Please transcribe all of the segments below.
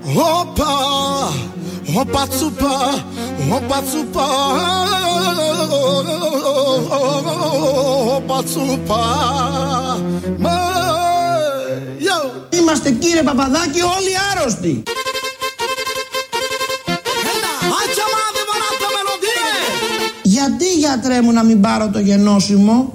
Opa, opa tsupa, opa tsupa, opa tsupa. Είμαστε κύριε Παπαδάκη όλοι άρρωστοι. Γιατί γιατρέ μου να μην πάρω το γενώσιμο?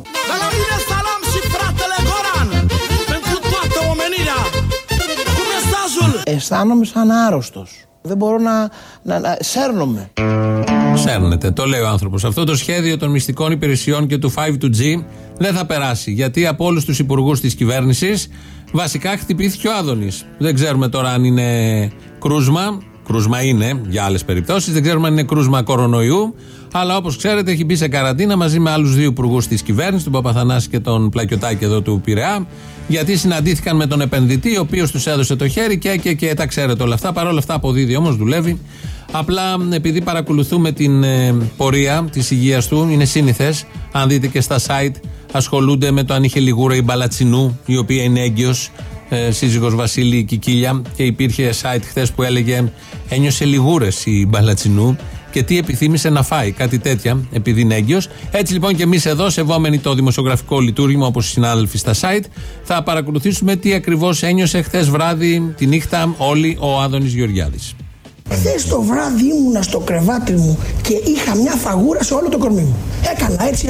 Αισθάνομαι σαν άρρωστος. Δεν μπορώ να σέρνομαι. Σέρνεται, το λέει ο άνθρωπος. Αυτό το σχέδιο των μυστικών υπηρεσιών και του 5G δεν θα περάσει. Γιατί από όλους τους υπουργούς της κυβέρνησης βασικά χτυπήθηκε ο Άδωνης. Δεν ξέρουμε τώρα αν είναι κρούσμα. Κρούσμα είναι για άλλες περιπτώσεις. Δεν ξέρουμε αν είναι κρούσμα κορονοϊού. Αλλά όπως ξέρετε έχει μπει σε καραντίνα μαζί με άλλους δύο υπουργούς της κυβέρνησης, τον Παπαθανάση και τον Πλακιωτάκη εδώ του Πειραιά. Γιατί συναντήθηκαν με τον επενδυτή, ο οποίος τους έδωσε το χέρι και τα ξέρετε όλα αυτά. Παρ' όλα αυτά αποδίδει όμως, δουλεύει. Απλά επειδή παρακολουθούμε την πορεία της υγείας του, είναι σύνηθες. Αν δείτε και στα site, ασχολούνται με το αν είχε λιγούρα η Μπαλατσινού, η οποία είναι έγκυος, σύζυγος Βασίλη Κικίλια. Και υπήρχε site χθες που έλεγε ένιωσε λιγούρες η Μπαλατσινού και τι επιθύμησε να φάει, κάτι τέτοια, επειδή είναι έγκυος. Έτσι λοιπόν και εμείς εδώ, σεβόμενοι το δημοσιογραφικό λειτουργήμα όπως οι συνάδελφοι στα site, θα παρακολουθήσουμε τι ακριβώς ένιωσε χθες βράδυ, τη νύχτα, όλοι ο Άδωνης Γεωργιάδης. Χθες το βράδυ ήμουνα στο κρεβάτι μου και είχα μια φαγούρα σε όλο το κορμί μου. Έκανα έτσι,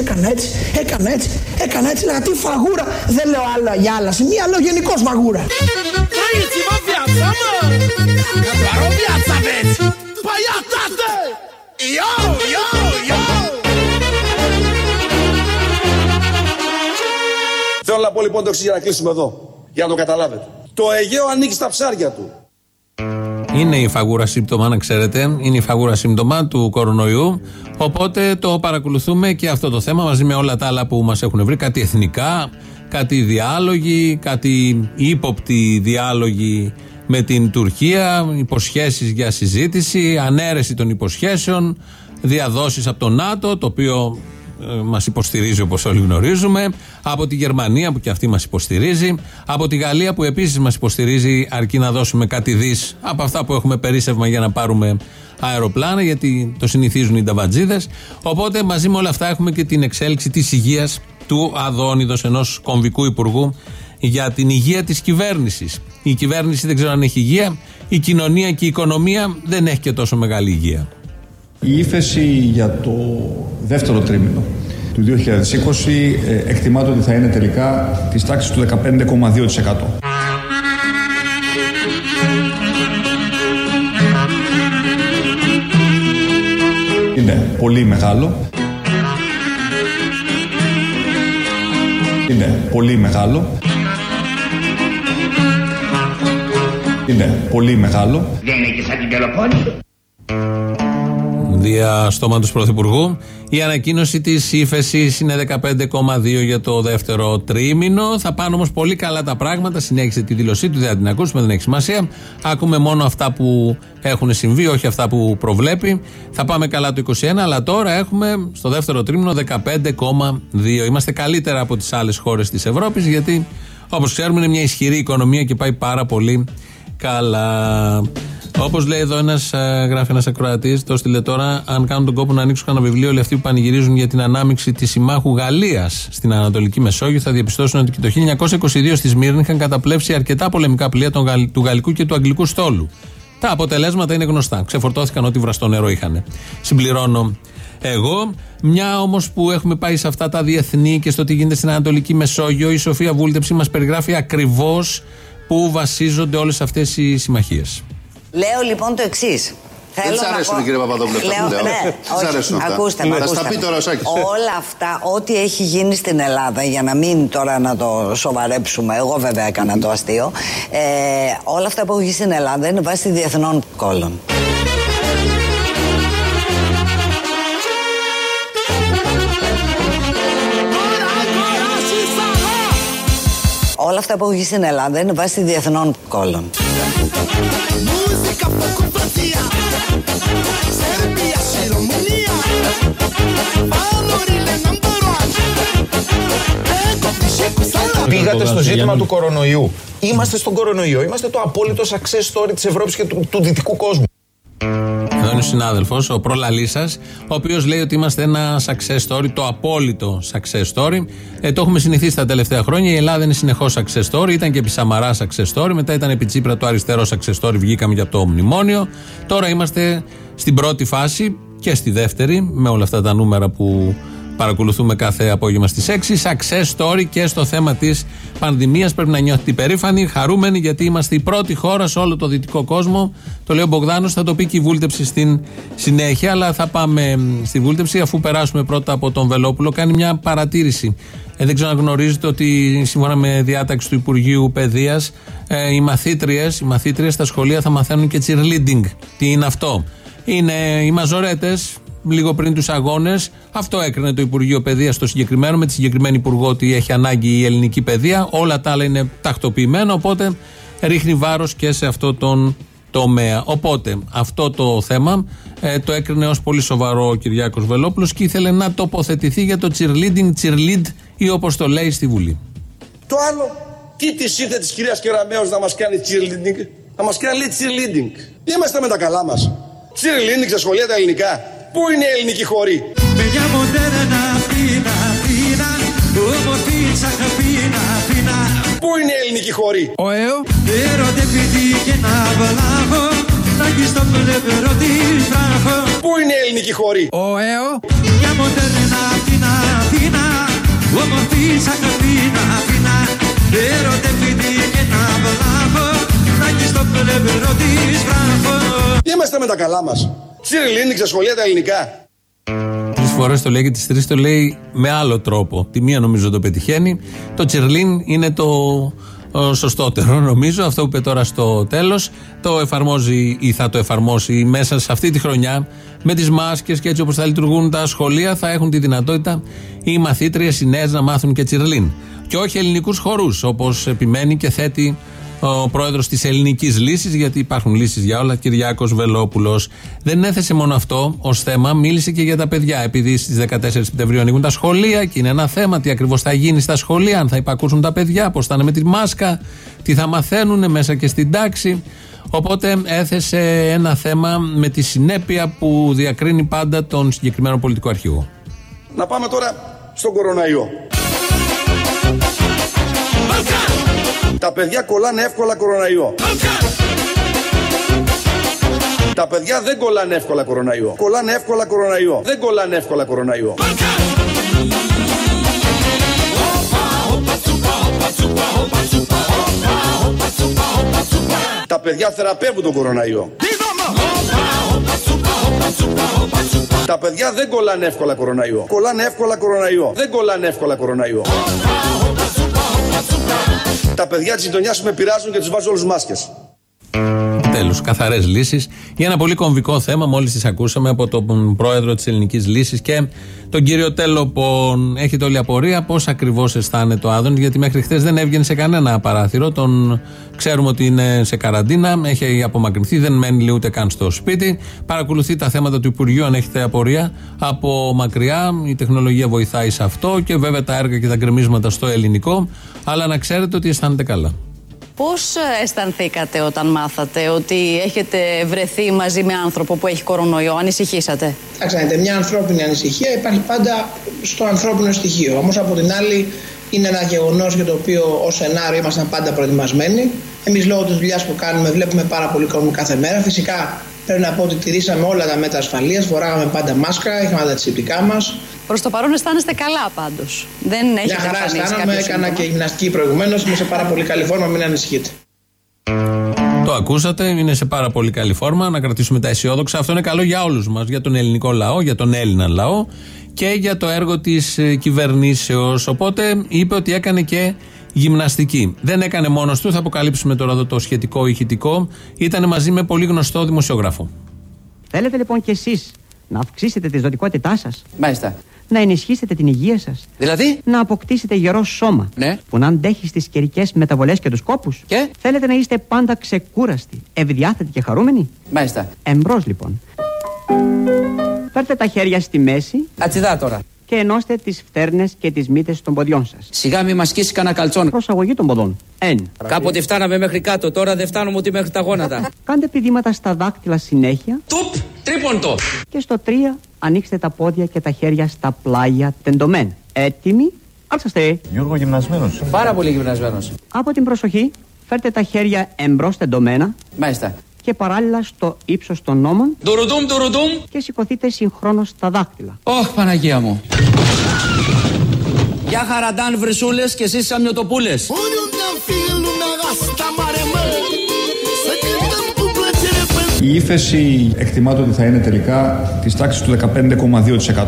λέγα τι φαγούρα, δεν λέω άλλα για άλλα σημεία, λέω γενικώς φαγούρα. Θέλω να πω λοιπόν το εξής για να κλείσουμε εδώ, για να το καταλάβετε. Το Αιγαίο ανήκει στα ψάρια του. Είναι η φαγούρα σύμπτωμα, να ξέρετε. Είναι η φαγούρα σύμπτωμα του κορονοϊού. Οπότε το παρακολουθούμε και αυτό το θέμα μαζί με όλα τα άλλα που μας έχουν βρει. Κάτι εθνικά, κάτι διάλογοι, κάτι ύποπτοι διάλογοι με την Τουρκία, υποσχέσεις για συζήτηση, ανέρεση των υποσχέσεων, διαδόσεις από το ΝΑΤΟ, το οποίο μας υποστηρίζει όπως όλοι γνωρίζουμε, από τη Γερμανία που και αυτή μας υποστηρίζει, από τη Γαλλία που επίσης μας υποστηρίζει, αρκεί να δώσουμε κάτι δις από αυτά που έχουμε περίσσευμα για να πάρουμε αεροπλάνα, γιατί το συνηθίζουν οι νταβατζίδες. Οπότε μαζί με όλα αυτά έχουμε και την εξέλιξη της υγείας του Αδόνιδος, ενός κομβικού υπουργού για την υγεία της κυβέρνησης. Η κυβέρνηση δεν ξέρω αν έχει υγεία, η κοινωνία και η οικονομία δεν έχει και τόσο μεγάλη υγεία. Η ύφεση για το δεύτερο τρίμηνο του 2020 εκτιμάται ότι θα είναι τελικά της τάξης του 15,2%. Είναι πολύ μεγάλο. Είναι πολύ μεγάλο. Είναι πολύ μεγάλο. Δεν είναι και σαν την Πελοπόννησο. Δια στόματος Πρωθυπουργού, η ανακοίνωση της ύφεσης είναι 15,2 για το δεύτερο τρίμηνο. Θα πάνε όμως πολύ καλά τα πράγματα. Συνέχισε τη δήλωσή του, δεν θα την ακούσουμε, δεν έχει σημασία. Ακούμε μόνο αυτά που έχουν συμβεί, όχι αυτά που προβλέπει. Θα πάμε καλά το 21, αλλά τώρα έχουμε στο δεύτερο τρίμηνο 15,2. Είμαστε καλύτερα από τις άλλες χώρες της Ευρώπης, γιατί όπως ξέρουμε είναι μια ισχυρή οικονομία και πάει πάρα πολύ καλά. Όπως λέει εδώ γράφει ένας ακροατής, το στείλε τώρα, αν κάνουν τον κόπο να ανοίξουν κανένα βιβλίο, όλοι αυτοί που πανηγυρίζουν για την ανάμειξη της συμμάχου Γαλλίας στην Ανατολική Μεσόγειο θα διαπιστώσουν ότι και το 1922 στη Σμύρνη είχαν καταπλέψει αρκετά πολεμικά πλοία του γαλλικού και του αγγλικού στόλου. Τα αποτελέσματα είναι γνωστά. Ξεφορτώθηκαν ό,τι βραστό νερό είχαν. Συμπληρώνω εγώ. Μια όμως που έχουμε πάει σε αυτά τα διεθνή και στο τι γίνεται στην Ανατολική Μεσόγειο, η Σοφία Βούλτεψη μας περιγράφει ακριβώς πού βασίζονται όλες αυτές οι συμμαχίες. Λέω λοιπόν το εξής. Δεν της αρέσουν κύριε Παπαδόπουλε αυτά που λέω. Ναι, όχι, ακούστε με. Θα τα πει τώρα ο Σάκης. Όλα αυτά, ό,τι έχει γίνει στην Ελλάδα, για να μην τώρα να το σοβαρέψουμε, εγώ βέβαια έκανα το αστείο, όλα αυτά που έχουν γίνει στην Ελλάδα είναι βάσει διεθνών κόλλων. Όλα αυτά που έχουν γίνει στην Ελλάδα είναι βάσει διεθνών κόλλων. Πήγατε στο ζήτημα του κορονοϊού. Είμαστε στον κορονοϊό. Είμαστε το απόλυτο success story της Ευρώπης και του δυτικού κόσμου. Εδώ είναι ο συνάδελφος, ο προλαλής σας, ο οποίος λέει ότι είμαστε ένα success story, το απόλυτο success story. Το έχουμε συνηθίσει τα τελευταία χρόνια. Η Ελλάδα είναι συνεχώς success story. Ήταν και επί Σαμαρά success story. Μετά ήταν επί Τσίπρα το αριστερό success story. Βγήκαμε για το μνημόνιο. Τώρα είμαστε στην πρώτη φάση και στη δεύτερη, με όλα αυτά τα νούμερα που παρακολουθούμε κάθε απόγευμα στις 6. Success story και στο θέμα της πανδημίας. Πρέπει να νιώθετε υπερήφανοι, χαρούμενοι, γιατί είμαστε η πρώτη χώρα σε όλο το δυτικό κόσμο. Το λέει ο Μπογδάνος, θα το πει και η βούλτεψη στην συνέχεια. Αλλά θα πάμε στη βούλτεψη αφού περάσουμε πρώτα από τον Βελόπουλο. Κάνει μια παρατήρηση. Δεν ξέρω αν γνωρίζετε ότι σύμφωνα με διάταξη του Υπουργείου Παιδείας, οι μαθήτριες στα σχολεία θα μαθαίνουν και cheerleading. Τι είναι αυτό? Είναι οι μαζορέτες. Λίγο πριν τους αγώνες, αυτό έκρινε το Υπουργείο Παιδείας στο συγκεκριμένο, με τη συγκεκριμένη υπουργό ότι έχει ανάγκη η ελληνική παιδεία. Όλα τα άλλα είναι τακτοποιημένα, οπότε ρίχνει βάρος και σε αυτό τον τομέα. Οπότε αυτό το θέμα το έκρινε ως πολύ σοβαρό ο Κυριάκος Βελόπουλος και ήθελε να τοποθετηθεί για το cheerlead ή όπως το λέει στη Βουλή. Το άλλο, τι της ήρθε της κυρίας Κεραμέως να μας κάνει cheerleading? Να μας κάνει cheerleading. Είμαστε με τα καλά μας. Cheerleading στα σχολεία τα ελληνικά. Πού είναι η ελληνική χώρη? Πού είναι η ελληνική χώρη? Ο ΕΟ. Πού είναι η ελληνική χώρη? Ο ΕΟ. Είμαστε με τα καλά μας. Cheerleading στα σχολεία τα ελληνικά. 3 φορές το λέει και τις 3 το λέει με άλλο τρόπο. Τη μία νομίζω το πετυχαίνει. Το cheerleading είναι το σωστότερο νομίζω. Αυτό που είπε τώρα στο τέλος το εφαρμόζει ή θα το εφαρμόσει μέσα σε αυτή τη χρονιά. Με τις μάσκες και έτσι όπως θα λειτουργούν τα σχολεία, θα έχουν τη δυνατότητα οι μαθήτριες οι νέες να μάθουν και cheerleading. Και όχι ελληνικούς χορούς, όπως επιμένει και θέτει ο πρόεδρος της Ελληνικής Λύσης, γιατί υπάρχουν λύσεις για όλα, Κυριάκος Βελόπουλος. Δεν έθεσε μόνο αυτό ως θέμα, μίλησε και για τα παιδιά. Επειδή στις 14 Σεπτεμβρίου ανοίγουν τα σχολεία και είναι ένα θέμα τι ακριβώς θα γίνει στα σχολεία, αν θα υπακούσουν τα παιδιά, πώς θα είναι με τη μάσκα, τι θα μαθαίνουν μέσα και στην τάξη. Οπότε έθεσε ένα θέμα με τη συνέπεια που διακρίνει πάντα τον συγκεκριμένο πολιτικό αρχηγό. Να πάμε τώρα στον κοροναϊό. Τα παιδιά κολλάνε εύκολα κοροναϊό. Τα παιδιά δεν κολλάνε εύκολα κοροναϊό. Κολλάνε εύκολα κοροναϊό. Δεν κολλάνε εύκολα κοροναϊό. Τα παιδιά θεραπεύουν τον κοροναϊό. Τα παιδιά δεν κολλάνε εύκολα κοροναϊό. Κολλάνε εύκολα κοροναϊό. Δεν κολλάνε εύκολα κοροναϊό. Τα παιδιά της γειτονιάς με πειράζουν και τους βάζω όλους μάσκες. Τέλος, καθαρές λύσεις για ένα πολύ κομβικό θέμα. Μόλις τις ακούσαμε από τον πρόεδρο της Ελληνικής Λύσης και τον κύριο Τέλοπον. Έχετε όλη απορία πώς ακριβώς αισθάνεται ο Άδωνης, γιατί μέχρι χθες δεν έβγαινε σε κανένα παράθυρο. Τον ξέρουμε ότι είναι σε καραντίνα, έχει απομακρυνθεί, δεν μένει ούτε καν στο σπίτι. Παρακολουθεί τα θέματα του Υπουργείου, αν έχετε απορία, από μακριά. Η τεχνολογία βοηθάει σε αυτό και βέβαια τα έργα και τα γκρεμίσματα στο ελληνικό. Αλλά να ξέρετε ότι αισθάνεται καλά. Πώς αισθανθήκατε όταν μάθατε ότι έχετε βρεθεί μαζί με άνθρωπο που έχει κορονοϊό? Ανησυχήσατε? Ξέρετε, μια ανθρώπινη ανησυχία υπάρχει πάντα στο ανθρώπινο στοιχείο. Όμως από την άλλη είναι ένα γεγονός για το οποίο ως σενάριο ήμασταν πάντα προετοιμασμένοι. Εμείς λόγω της δουλειάς που κάνουμε βλέπουμε πάρα πολύ κόσμο κάθε μέρα. Φυσικά πρέπει να πω ότι τηρήσαμε όλα τα μέτρα ασφαλείας, φοράγαμε πάντα μάσκα, είχαμε τα αντισηπτικά μας. Προς το παρόν αισθάνεστε καλά πάντως? Δεν έχετε μια χαρά αισθάνομαι, έκανα και γυμναστική προηγουμένως, είμαι σε πάρα πολύ καλή φόρμα, μην ανησυχείτε. Το ακούσατε, είναι σε πάρα πολύ καλή φόρμα, να κρατήσουμε τα αισιόδοξα. Αυτό είναι καλό για όλους μας, για τον ελληνικό λαό, για τον Έλληνα λαό και για το έργο της κυβερνήσεως. Οπότε είπε ότι έκανε και γυμναστική. Δεν έκανε μόνος του, θα αποκαλύψουμε τώρα εδώ το σχετικό ηχητικό. Ήταν μαζί με πολύ γνωστό δημοσιογράφο. Θέλετε λοιπόν κι εσείς να αυξήσετε τη ζωτικότητά σας? Μάλιστα. Να ενισχύσετε την υγεία σας? Δηλαδή? Να αποκτήσετε γερό σώμα, ναι, που να αντέχει στις καιρικές μεταβολές και τους κόπους? Και? Θέλετε να είστε πάντα ξεκούραστοι, ευδιάθετοι και χαρούμενοι? Μάλιστα. Εμπρός λοιπόν. Φέρτε τα χέρια στη μέση. Ατσιδά τώρα. και ενώστε τις φτέρνες και τις μύτες των ποδιών σας. Σιγά μη μας σκίσει κανένα καλτσόν. Προσαγωγή των ποδών. 1. Κάποτε φτάναμε μέχρι κάτω, τώρα δεν φτάνουμε ούτε μέχρι τα γόνατα. Κάντε πηδήματα στα δάκτυλα συνέχεια. Τουπ, τρίποντο. Και στο 3 ανοίξτε τα πόδια και τα χέρια στα πλάγια τεντωμένα. Έτοιμοι. Άλσαστε. Γιώργο, γυμνασμένος. Πάρα πολύ γυμνασμένος. Από την προσοχή, φέρτε τα χέρια εμπρός τεντωμένα. Μάλιστα. Και παράλληλα στο ύψος των ώμων. Ντουρουντούμ, ντουρουντούμ. Και σηκωθείτε συγχρόνως στα δάκτυλα. Ωχ, Παναγία μου. Γεια χαραντάν βρυσούλες και εσείς σαμιωτοπούλες. Η ύφεση εκτιμάται ότι θα είναι τελικά της τάξης του 15,2%.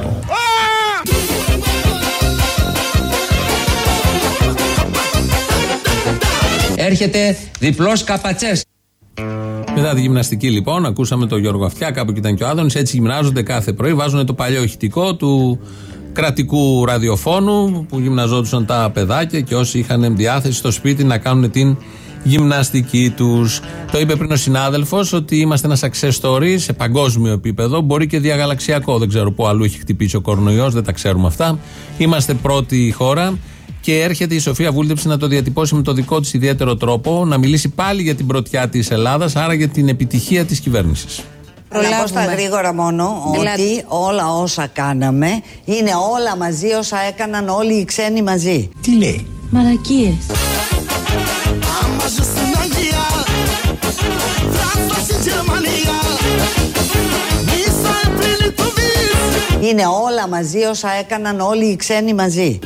Έρχεται διπλός καπατσές. Μετά τη γυμναστική, λοιπόν, ακούσαμε τον Γιώργο Αυτιά, κάπου εκεί ήταν και ο Άδωνης. Έτσι γυμνάζονται κάθε πρωί. Βάζουν το παλιό ηχητικό του κρατικού ραδιοφώνου που γυμναζόντουσαν τα παιδάκια και όσοι είχαν διάθεση στο σπίτι να κάνουν την γυμναστική τους. Το είπε πριν ο συνάδελφος ότι είμαστε ένα success story σε παγκόσμιο επίπεδο, μπορεί και διαγαλαξιακό. Δεν ξέρω πού αλλού έχει χτυπήσει ο κορονοϊός, δεν τα ξέρουμε αυτά. Είμαστε πρώτη χώρα. Και έρχεται η Σοφία Βούλτεψη να το διατυπώσει με το δικό της ιδιαίτερο τρόπο, να μιλήσει πάλι για την πρωτιά της Ελλάδας, άρα για την επιτυχία της κυβέρνησης. Να πω στα γρήγορα μόνο ότι όλα όσα κάναμε είναι όλα μαζί όσα έκαναν όλοι οι ξένοι μαζί. Τι λέει? Μαλακίες. Είναι όλα μαζί όσα έκαναν όλοι οι ξένοι μαζί.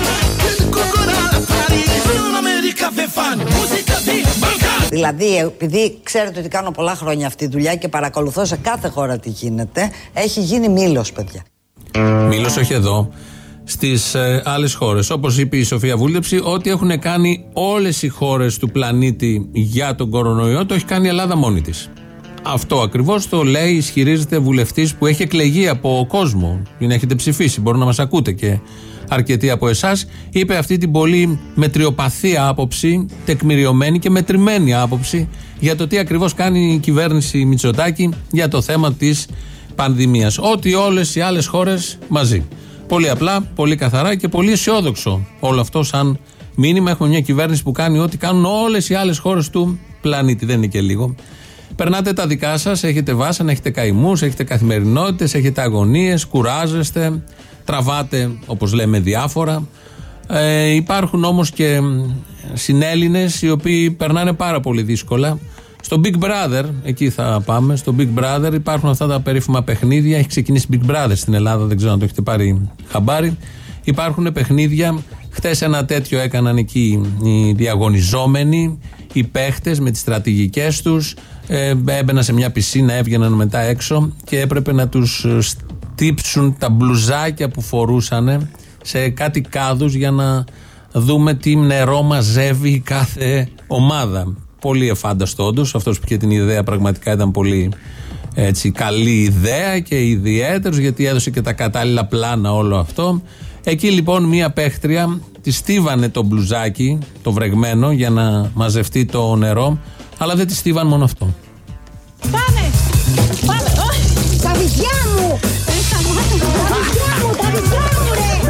Δηλαδή, επειδή ξέρετε ότι κάνω πολλά χρόνια αυτή τη δουλειά και παρακολουθώ σε κάθε χώρα τι γίνεται, έχει γίνει μήλος, παιδιά. Μήλος όχι εδώ, στις άλλες χώρες. Όπως είπε η Σοφία Βούλτεψη, ό,τι έχουν κάνει όλες οι χώρες του πλανήτη για τον κορονοϊό, το έχει κάνει η Ελλάδα μόνη της. Αυτό ακριβώς το λέει, ισχυρίζεται βουλευτής που έχει εκλεγεί από κόσμο. Την έχετε ψηφίσει, μπορεί να μας ακούτε και αρκετοί από εσάς. Είπε αυτή την πολύ μετριοπαθή άποψη, τεκμηριωμένη και μετρημένη άποψη για το τι ακριβώς κάνει η κυβέρνηση Μητσοτάκη για το θέμα της πανδημίας. Ότι όλες οι άλλες χώρες μαζί. Πολύ απλά, πολύ καθαρά και πολύ αισιόδοξο όλο αυτό σαν μήνυμα. Έχουμε μια κυβέρνηση που κάνει ό,τι κάνουν όλες οι άλλες χώρες του πλανήτη. Δεν είναι και λίγο. Περνάτε τα δικά σας, έχετε βάσανα, έχετε καημούς, έχετε καθημερινότητες, έχετε αγωνίες, κουράζεστε, τραβάτε όπως λέμε διάφορα. Υπάρχουν όμως και συνέλληνες οι οποίοι περνάνε πάρα πολύ δύσκολα. Στο Big Brother, εκεί θα πάμε, στο Big Brother υπάρχουν αυτά τα περίφημα παιχνίδια. Έχει ξεκινήσει Big Brother στην Ελλάδα, δεν ξέρω αν το έχετε πάρει χαμπάρι. Υπάρχουν παιχνίδια. Χτες ένα τέτοιο έκαναν εκεί οι διαγωνιζόμενοι, οι παίχτες με τις στρατηγικές τους. Έμπαιναν σε μια πισίνα, έβγαιναν μετά έξω και έπρεπε να τους στύψουν τα μπλουζάκια που φορούσαν σε κάτι κάδους για να δούμε τι νερό μαζεύει κάθε ομάδα. Πολύ εφάνταστο όντως. Αυτός που είχε την ιδέα πραγματικά ήταν πολύ έτσι, καλή ιδέα και ιδιαίτερος, γιατί έδωσε και τα κατάλληλα πλάνα όλο αυτό. Εκεί λοιπόν μία παίχτρια τη στίβανε το μπλουζάκι, το βρεγμένο, για να μαζευτεί το νερό, αλλά δεν τη στίβαν μόνο αυτό. Πάμε! Πάμε! Τα βυζιά μου! Τα βυζιά μου, τα βυζιά μου ρε!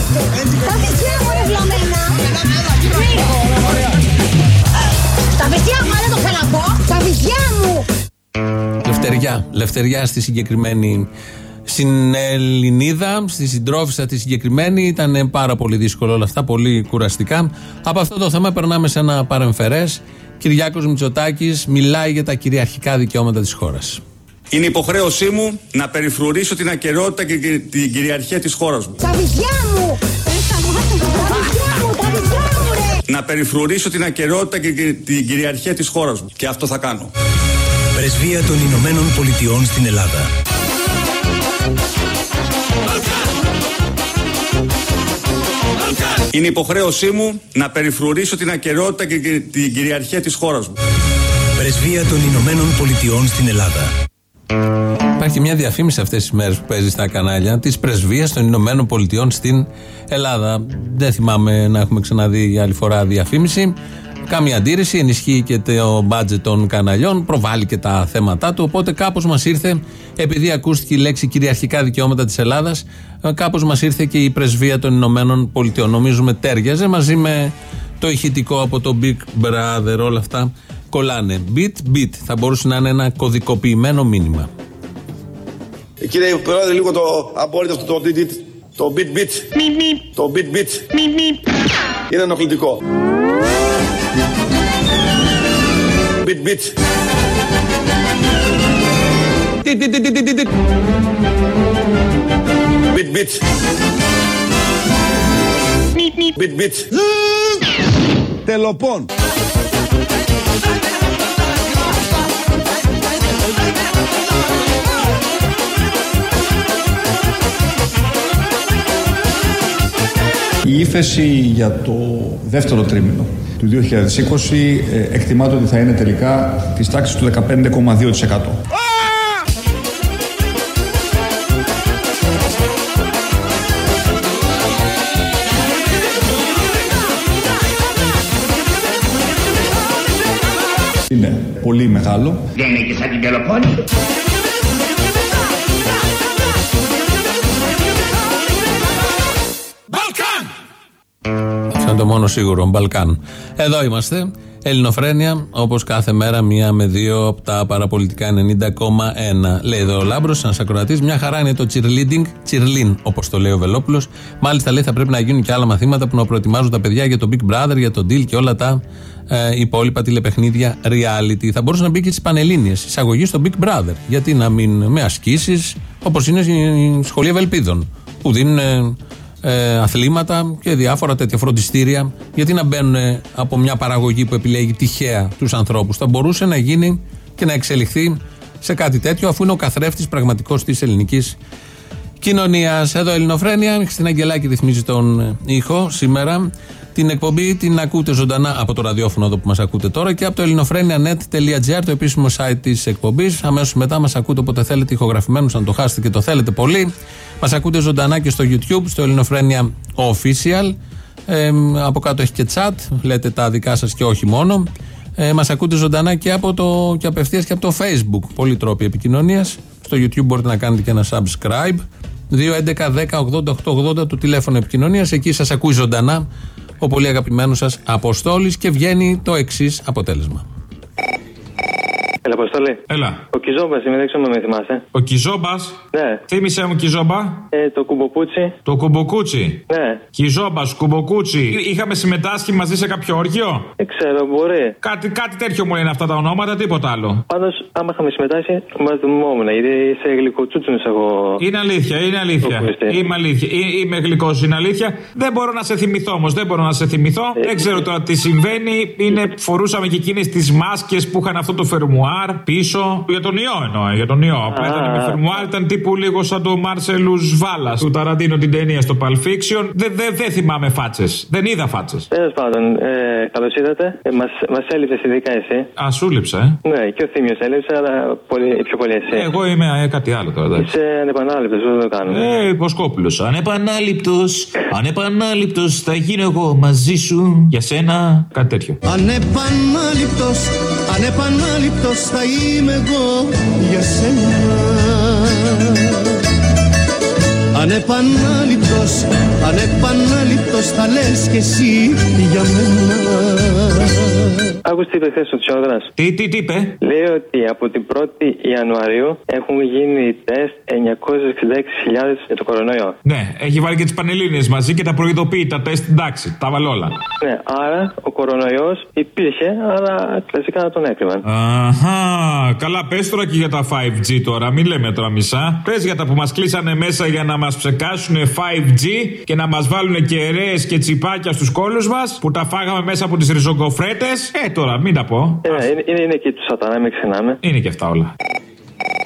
Τα βυζιά μου ρε βλαμμένα! Τα βυζιά μου, δεν το θέλω να πω! Τα βυζιά μου! Λευτεριά στη συγκεκριμένη συνελληνίδα, στη συντρόφισσα τη συγκεκριμένη. Ήταν πάρα πολύ δύσκολο όλα αυτά, πολύ κουραστικά. Από αυτό το θέμα περνάμε σε ένα παρεμφερές. Κυριάκος Μητσοτάκης μιλάει για τα κυριαρχικά δικαιώματα της χώρας. Είναι υποχρέωσή μου να περιφρουρήσω την ακεραιότητα και την κυριαρχία της χώρας μου. Τα βυζιά μου! Τα βυζιά μου, τα βυζιά μου ρε! Να περιφρουρήσω την ακεραιότητα και την κυριαρχία της χώρας μου. Και αυτό θα κάνω. Πρεσβεία των Ηνωμένων Πολιτειών στην Ελλάδα. Είναι υποχρέωσή μου να περιφρουρήσω την ακεραιότητα και την κυριαρχία της χώρας μου. Πρεσβεία των Ηνωμένων Πολιτειών στην Ελλάδα. Υπάρχει μια διαφήμιση αυτές τις μέρες που παίζει στα κανάλια της Πρεσβείας των Ηνωμένων Πολιτειών στην Ελλάδα. Δεν θυμάμαι να έχουμε ξαναδεί άλλη φορά διαφήμιση. Κάμια αντίρρηση, ενισχύει και το μπάτζετ των καναλιών, προβάλλει και τα θέματα του. Οπότε κάπως μας ήρθε, επειδή ακούστηκε η λέξη κυριαρχικά δικαιώματα της Ελλάδας, κάπως μας ήρθε και η πρεσβεία των Ηνωμένων Πολιτειών. Νομίζουμε τέριαζε μαζί με το ηχητικό από το Big Brother. Όλα αυτά κολλάνε. Beat, θα μπορούσε να είναι ένα κωδικοποιημένο μήνυμα. Κύριε Πρόεδρε, λίγο το απόρριτο το beat. Το beat. Είναι ενοχλητικό. Beat. Beat. Τελοπών. Η ύφεση για το δεύτερο τρίμηνο του 2020 εκτιμάται ότι θα είναι τελικά της τάξης του 15,2%. Είναι πολύ μεγάλο. Δεν είναι και σαν την Πελοπόννησο. Αυτό είναι το μόνο σίγουρο, Μπαλκάν. Εδώ είμαστε, Ελληνοφρένεια, όπως κάθε μέρα, 1 με 2 από τα παραπολιτικά 90,1. Λέει εδώ ο Λάμπρος, ένας ακροατής, μια χαρά είναι το cheerleading, cheerlean, όπως το λέει ο Βελόπουλος. Μάλιστα, λέει, θα πρέπει να γίνουν και άλλα μαθήματα που να προετοιμάζουν τα παιδιά για το Big Brother, για το Deal και όλα τα υπόλοιπα τηλεπαιχνίδια reality. Θα μπορούσε να μπει και στις Πανελλήνιες, εισαγωγή στο Big Brother. Γιατί να μην με ασκήσεις, όπως είναι η Σχολή Ευελπίδων, που δίνουν αθλήματα και διάφορα τέτοια φροντιστήρια. Γιατί να μπαίνουν από μια παραγωγή που επιλέγει τυχαία τους ανθρώπους? Θα μπορούσε να γίνει και να εξελιχθεί σε κάτι τέτοιο, αφού είναι ο καθρέφτης πραγματικός της ελληνικής κοινωνίας. Εδώ Ελληνοφρένεια, στην Αγγελάκη ρυθμίζει τον ήχο σήμερα. Την εκπομπή την ακούτε ζωντανά από το ραδιόφωνο εδώ που μας ακούτε τώρα και από το ελληνοφρένια.net.gr, το επίσημο site της εκπομπής. Αμέσως μετά μας ακούτε όποτε θέλετε ηχογραφημένους, αν το χάσετε και το θέλετε πολύ. Μας ακούτε ζωντανά και στο YouTube, στο Ελληνοφρένια Official. Από κάτω έχει και chat, λέτε τα δικά σας και όχι μόνο. Μας ακούτε ζωντανά και και απευθείας και από το Facebook. Πολλοί τρόποι επικοινωνίας. Στο YouTube μπορείτε να κάνετε και ένα subscribe. 2.11.10.80.880 το τηλέφωνο επικοινωνίας. Εκεί σας ακούει ζωντανά ο πολύ αγαπημένος σας Αποστόλης και βγαίνει το εξής αποτέλεσμα. Έλα, Αποστόλη. Έλα. Ο Κιζόμπας είμαι, δεν ξέρω αν με θυμάσαι. Ο Κιζόμπας? Ναι. Θύμησέ μου, Κιζόμπα. Το κουμποκούτσι. Το κουμποκούτσι. Ναι. Κιζόμπας, κουμποκούτσι. Είχαμε συμμετάσχει μαζί σε κάποιο όργιο? Δεν ξέρω, μπορεί. Κάτι τέτοιο μου λένε αυτά τα ονόματα, τίποτα άλλο. Πάντως, άμα είχαμε συμμετάσχει, μας θυμόμουν. Γιατί είσαι γλυκοτσούτσουνος εγώ. Είναι αλήθεια. Είμαι αλήθεια. Είμαι γλυκός, είναι αλήθεια. Δεν μπορώ να σε θυμηθώ όμως. Δεν ξέρω τώρα τι συμβαίνει. Φορούσαμε και εκείνες τις μάσκες που είχαν αυτό το φερμουάρ πίσω. Για τον ιό εννοώ. Για τον ιό. Απλά ήταν με φερμουάρ, ήταν τύπου λίγο σαν το Μάρσελους Βάλλας του Ταραντίνο την ταινία στο Pulp Fiction. Δεν θυμάμαι φάτσες. Δεν είδα φάτσες. Τέλος πάντων, καλώς είδατε. Μας έλειψες ειδικά εσύ. Α, σου λείψα, Ναι, και ο Θήμιος έλειψε, αλλά πιο πολύ εσύ. Εγώ είμαι κάτι άλλο τώρα. Είσαι ανεπανάληπτος, δεν το κάνω. Υποσκόπουλος. Ανεπανάληπτος θα γίνω εγώ μαζί σου για σένα. Κάτι τέτοιο. Ανεπανάληπτος θα είμαι εγώ για σένα. Ανεπανάληπτος θα λες κι εσύ για μένα. Άκουσε τι είπε χθες ο Τσιόδρας. Τι είπε? Λέει ότι από την 1η Ιανουαρίου έχουν γίνει τεστ 966.000 για το κορονοϊό. Ναι, έχει βάλει και τις Πανελλήνιες μαζί και τα προειδοποιεί, τα τεστ, εντάξει, τα βάλω όλα. Ναι, άρα ο κορονοϊός υπήρχε, αλλά κλασικά τον έκρυβαν. Αχα, καλά, πες τώρα και για τα 5G τώρα, μην λέμε τώρα μισά. Πες για τα που μας κλείσανε μέσα για να μας ψεκάσουν 5G και να μας βάλουν κεραίες και τσιπάκια στους κόλους μας που τα φάγαμε μέσα από τις ριζογκοφρέτες. Τώρα, μην τα πω. Είναι και του σατανά, μην ξεχνάμε. Είναι και αυτά όλα.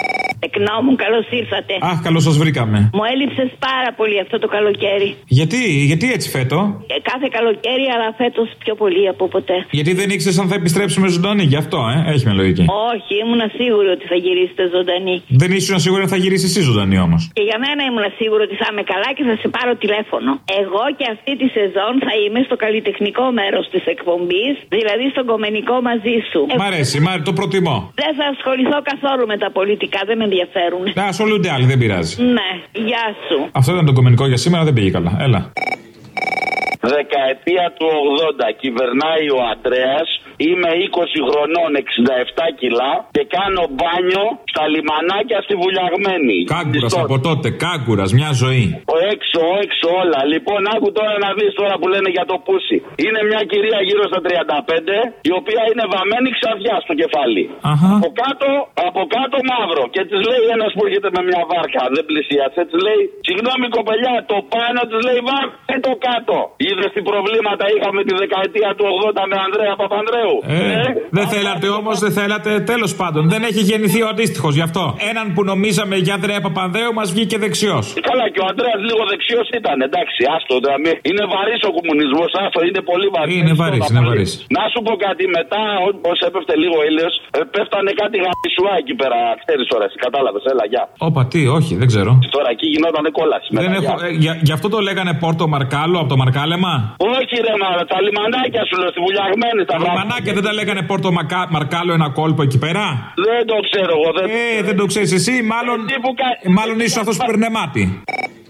Τεκνό μου, καλώς ήρθατε. Αχ, καλώς σας βρήκαμε. Μου έλειψες πάρα πολύ αυτό το καλοκαίρι. Γιατί έτσι φέτο? Κάθε καλοκαίρι, αλλά φέτος πιο πολύ από ποτέ. Γιατί δεν ήξερες αν θα επιστρέψουμε ζωντανή, γι' αυτό, έχει με λογική. Όχι, ήμουν σίγουρη ότι θα γυρίσετε ζωντανή. Δεν ήσουν σίγουρη αν θα γυρίσει εσύ ζωντανή όμως. Και για μένα ήμουν σίγουρη ότι θα είμαι καλά και θα σε πάρω τηλέφωνο. Εγώ και αυτή τη σεζόν θα είμαι στο καλλιτεχνικό μέρος της εκπομπής, δηλαδή στον κομμενικό μαζί σου. Μ' αρέσει, το προτιμώ. Δεν θα ασχοληθώ καθόλου με τα πολιτικά, δεν με ενδιαφέρουν. Να ασχολούνται άλλοι, δεν πειράζει. Ναι, γεια σου. Αυτό ήταν το κομμενικό για σήμερα, δεν πήγε καλά. Έλα. Δεκαετία του 80 κυβερνάει ο Αντρέας. Είμαι 20 χρονών, 67 κιλά και κάνω μπάνιο στα λιμανάκια στη Βουλιαγμένη. Κάγκουρας από τότε, κάγκουρας, μια ζωή. Έξω όλα. Λοιπόν, άκου τώρα να δεις τώρα που λένε για το πούσι. Είναι μια κυρία γύρω στα 35, η οποία είναι βαμμένη ξαδιά στο κεφάλι. Από κάτω μαύρο. Και της λέει ένας που έρχεται με μια βάρκα, δεν πλησίασε, της λέει, συγγνώμη κοπελιά, το πάνω, της λέει βάρκα το κάτω. Είδες τι προβλήματα είχαμε τη δεκαετία του 80 με Ανδρέα Παπανδρέου. Δεν θέλατε όμως, τέλος πάντων. Δεν έχει γεννηθεί ο αντίστοιχος γι' αυτό. Έναν που νομίζαμε για Ανδρέα Παπανδρέου μας βγήκε δεξιός. Καλά, και ο Ανδρέας λίγο δεξιός ήταν, εντάξει, άστο. Είναι βαρύς ο κομμουνισμός, άστο, είναι πολύ βαρύς. Είναι βαρύς. Να σου πω κάτι, μετά, όσο έπεφτε λίγο ήλιος, πέφτανε κάτι γαμισουά εκεί πέρα, ξέρεις τώρα, κατάλαβες, έλα, γεια. Όπα, τι, όχι, δεν ξέρω. Τώρα εκεί γινόταν κόλαση. Γι' αυτό το λέγανε Πόρτο Μαρκάλο από το Μαρκάλεμα. Όχι, ρε μάρα, τα λιμανάκια σου λέω, στη Βουλιαγμένη. Τα λιμανάκια δεν τα λέγανε Πόρτο Μαρκάλο ένα κόλπο εκεί πέρα. Δεν το ξέρω εγώ. Δεν το ξέρεις εσύ, μάλλον ήσουν αυτός που παίρνε μάτι.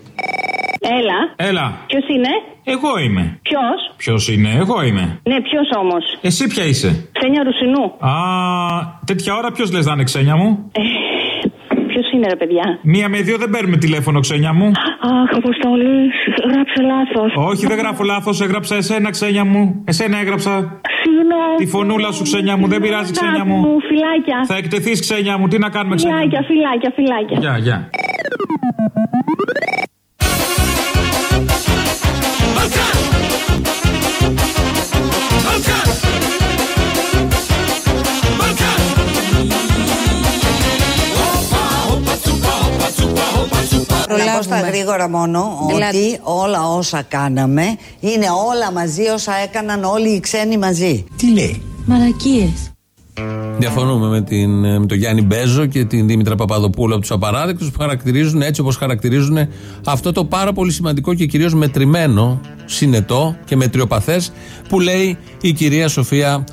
Έλα. Ποιος είναι? Εγώ είμαι. Ποιος είναι? Εγώ είμαι. Ναι, ποιος όμως? Εσύ ποια είσαι? Ξένια Ρουσινού. Τέτοια ώρα ποιος λες να είναι ξένια μου? Ποιος είναι ρε παιδιά? 1 με 2 δεν παίρνουμε τηλέφωνο ξένια μου. Αχ, Αποστολή, γράψε λάθος. Όχι, δεν γράφω λάθος, έγραψα εσένα ξένια μου. Εσένα έγραψα. Συγγνώμη. Τη φωνούλα σου ξένια μου, δεν πειράζει ξένια μου. Φιλάκια. Θα εκτεθείς ξένια μου, τι να κάνουμε ξένια μου. Φιλάκια. Γεια. Να πω στα γρήγορα μόνο ότι όλα όσα κάναμε είναι όλα μαζί όσα έκαναν όλοι οι ξένοι μαζί. Τι λέει? Μαλακίες. Διαφωνούμε με τον Γιάννη Μπέζο και την Δήμητρα Παπαδοπούλου από τους απαράδεκτους που χαρακτηρίζουν έτσι όπως χαρακτηρίζουν αυτό το πάρα πολύ σημαντικό και κυρίως μετρημένο, συνετό και μετριοπαθές που λέει η κυρία Σοφία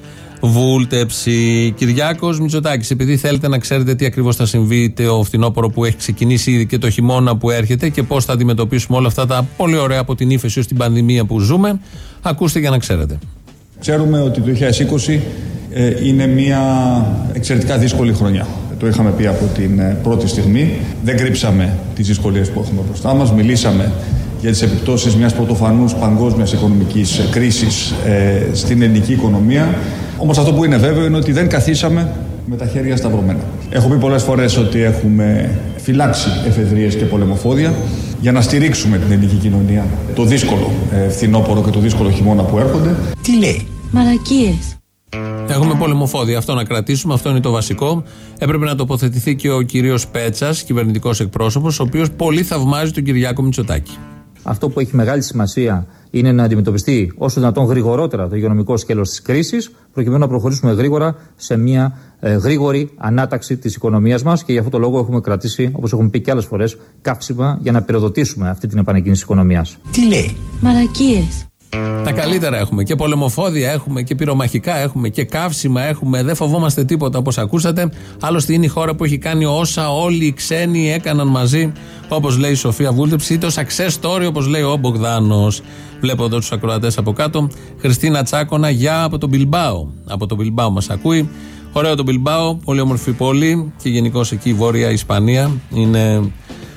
Βούλτεψη. Κυριάκος Μητσοτάκης, επειδή θέλετε να ξέρετε τι ακριβώς θα συμβεί το φθινόπωρο που έχει ξεκινήσει ήδη και το χειμώνα που έρχεται και πώς θα αντιμετωπίσουμε όλα αυτά τα πολύ ωραία από την ύφεση ως την πανδημία που ζούμε, ακούστε για να ξέρετε. Ξέρουμε ότι το 2020 είναι μια εξαιρετικά δύσκολη χρονιά. Το είχαμε πει από την πρώτη στιγμή. Δεν κρύψαμε τις δυσκολίες που έχουμε μπροστά μας. Μιλήσαμε για τις επιπτώσεις μιας πρωτοφανούς παγκόσμιας οικονομικής κρίσης στην ελληνική οικονομία. Όμως αυτό που είναι βέβαιο είναι ότι δεν καθίσαμε με τα χέρια σταυρωμένα. Έχω πει πολλές φορές ότι έχουμε φυλάξει εφεδρείες και πολεμοφόδια για να στηρίξουμε την ελληνική κοινωνία το δύσκολο φθινόπωρο και το δύσκολο χειμώνα που έρχονται. Τι λέει? Μαλακίες. Έχουμε πολεμοφόδια, αυτό να κρατήσουμε, αυτό είναι το βασικό. Έπρεπε να τοποθετηθεί και ο κύριος Πέτσας, κυβερνητικός εκπρόσωπος, ο οποίος πολύ θαυμάζει τον Κυριάκο Μητσοτάκη. Αυτό που έχει μεγάλη σημασία είναι να αντιμετωπιστεί όσο δυνατόν γρηγορότερα το υγειονομικό σκέλος της κρίσης, προκειμένου να προχωρήσουμε γρήγορα σε μια γρήγορη ανάταξη της οικονομίας μας και για αυτό το λόγο έχουμε κρατήσει, όπως έχουμε πει και άλλες φορές, καύσιμα για να πυροδοτήσουμε αυτή την επανεκκίνηση της οικονομίας. Τι λέει? Μαλακίες. Τα καλύτερα έχουμε. Και πολεμοφόδια έχουμε και πυρομαχικά έχουμε και καύσιμα έχουμε. Δεν φοβόμαστε τίποτα όπως ακούσατε. Άλλωστε είναι η χώρα που έχει κάνει όσα όλοι οι ξένοι έκαναν μαζί, όπως λέει η Σοφία Βούλτεψη, ή το success story όπως λέει ο Μπογδάνος. Βλέπω εδώ τους ακροατές από κάτω. Χριστίνα Τσάκωνα, γεια από τον Μπιλμπάο. Από τον Μπιλμπάο μας ακούει. Ωραίο το Μπιλμπάο, πολύ όμορφη πόλη και γενικώς εκεί η Βόρεια Ισπανία είναι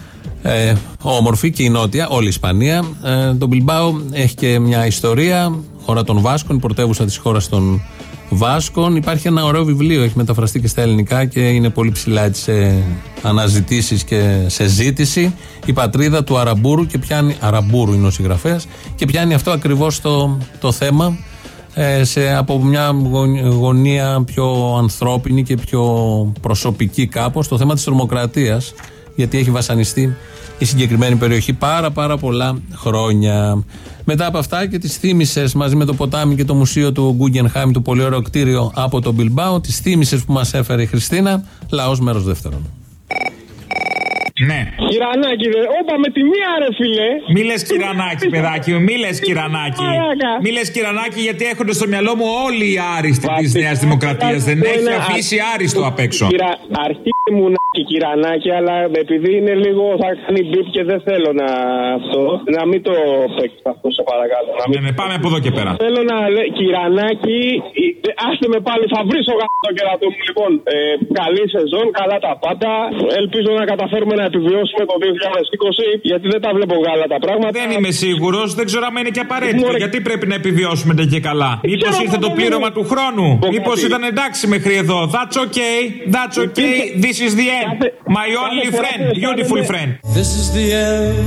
όμορφη και η νότια, όλη η Ισπανία. Το Μπιλμπάο έχει και μια ιστορία, χώρα των Βάσκων, η πρωτεύουσα της χώρας των Βάσκων. Υπάρχει ένα ωραίο βιβλίο, έχει μεταφραστεί και στα ελληνικά και είναι πολύ ψηλά έτσι, σε αναζητήσεις και σε ζήτηση. Η πατρίδα του Αραμπούρου και πιάνει, Αραμπούρου είναι ο συγγραφέας, και πιάνει αυτό ακριβώς το θέμα από μια γωνία πιο ανθρώπινη και πιο προσωπική κάπως το θέμα της τρομοκρατίας, γιατί έχει βασανιστεί η συγκεκριμένη περιοχή πάρα πολλά χρόνια. Μετά από αυτά και τις θύμισες μαζί με το ποτάμι και το μουσείο του Γκούγκενχάιμ, το πολύ ωραίο κτίριο από τον Μπιλμπάο, τις θύμισες που μας έφερε η Χριστίνα. Λαός μέρος δεύτερον. Ναι. Κυρανάκι, όπα με τη μία ρε φίλε. Μη λες Κυρανάκι, παιδάκι μου, μη λες Κυρανάκι. Μη λες Κυρανάκι, γιατί έχονται στο μυαλό μου όλοι οι άριστοι της Νέας Δημοκρατίας. Δεν έχει αφήσει άριστο απ' έξω. Αρχή μου και Κυρανάκι, αλλά επειδή είναι λίγο θα κάνει μπιπ και δεν θέλω να να μην το παίξεις αυτό, σε παρακαλώ. Ναι, πάμε από εδώ και πέρα. Θέλω να λέω Κυρανάκι, άστε με πάλι, θα βρεις ο το κερατό μου. Λοιπόν, καλή σεζόν, καλά τα πάντα. Ελπίζω να καταφέρουμε να επιβιώσουμε το 2020, γιατί δεν τα βλέπω γάλα τα πράγματα. Δεν είμαι σίγουρος, δεν ξέρω αν είναι και απαραίτητο. Γιατί πρέπει να επιβιώσουμε και καλά. Μήπως ήρθε το πλήρωμα του χρόνου. Μήπως ήταν εντάξει μέχρι εδώ. That's okay, that's okay. This is the end. My only friend, beautiful friend. This is the end,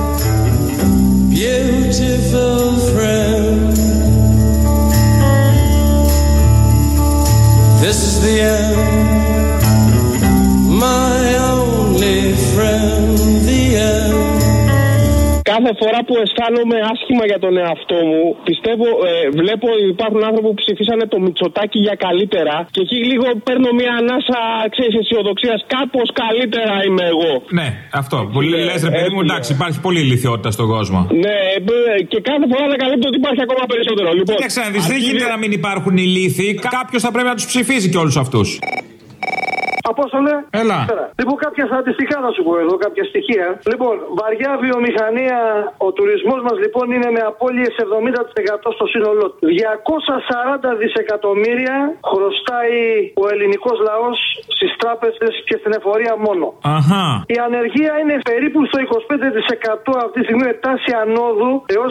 beautiful friend. This is the end, my only friend, the end. Κάθε φορά που αισθάνομαι άσχημα για τον εαυτό μου, πιστεύω, βλέπω υπάρχουν άνθρωποι που ψηφίσανε το Μητσοτάκη για καλύτερα και εκεί λίγο παίρνω μια ανάσα, ξέρεις, αισιοδοξίας. Κάπως καλύτερα είμαι εγώ. Ναι, αυτό. Λες ρε παιδί μου, εντάξει, υπάρχει πολλή ηλικιότητα στον κόσμο. Ναι, και κάθε φορά ανακαλύπτω ότι υπάρχει ακόμα περισσότερο. Λοιπόν, κοίταξε να δεις, δεν γίνεται να μην υπάρχουν ηλίθιοι. Κάποιος θα πρέπει να τους ψηφίζει και όλους αυτούς. Απόστολε. Έλα. Λοιπόν, κάποια στατιστικά θα σου πω εδώ, κάποια στοιχεία. Λοιπόν, βαριά βιομηχανία, ο τουρισμός μας λοιπόν είναι με απώλειες 70% στο σύνολό του. 240 δισεκατομμύρια χρωστάει ο ελληνικός λαός στις τράπεζες και στην εφορία μόνο. Αχα. Η ανεργία είναι περίπου στο 25% αυτή τη στιγμή, με τάση ανόδου έως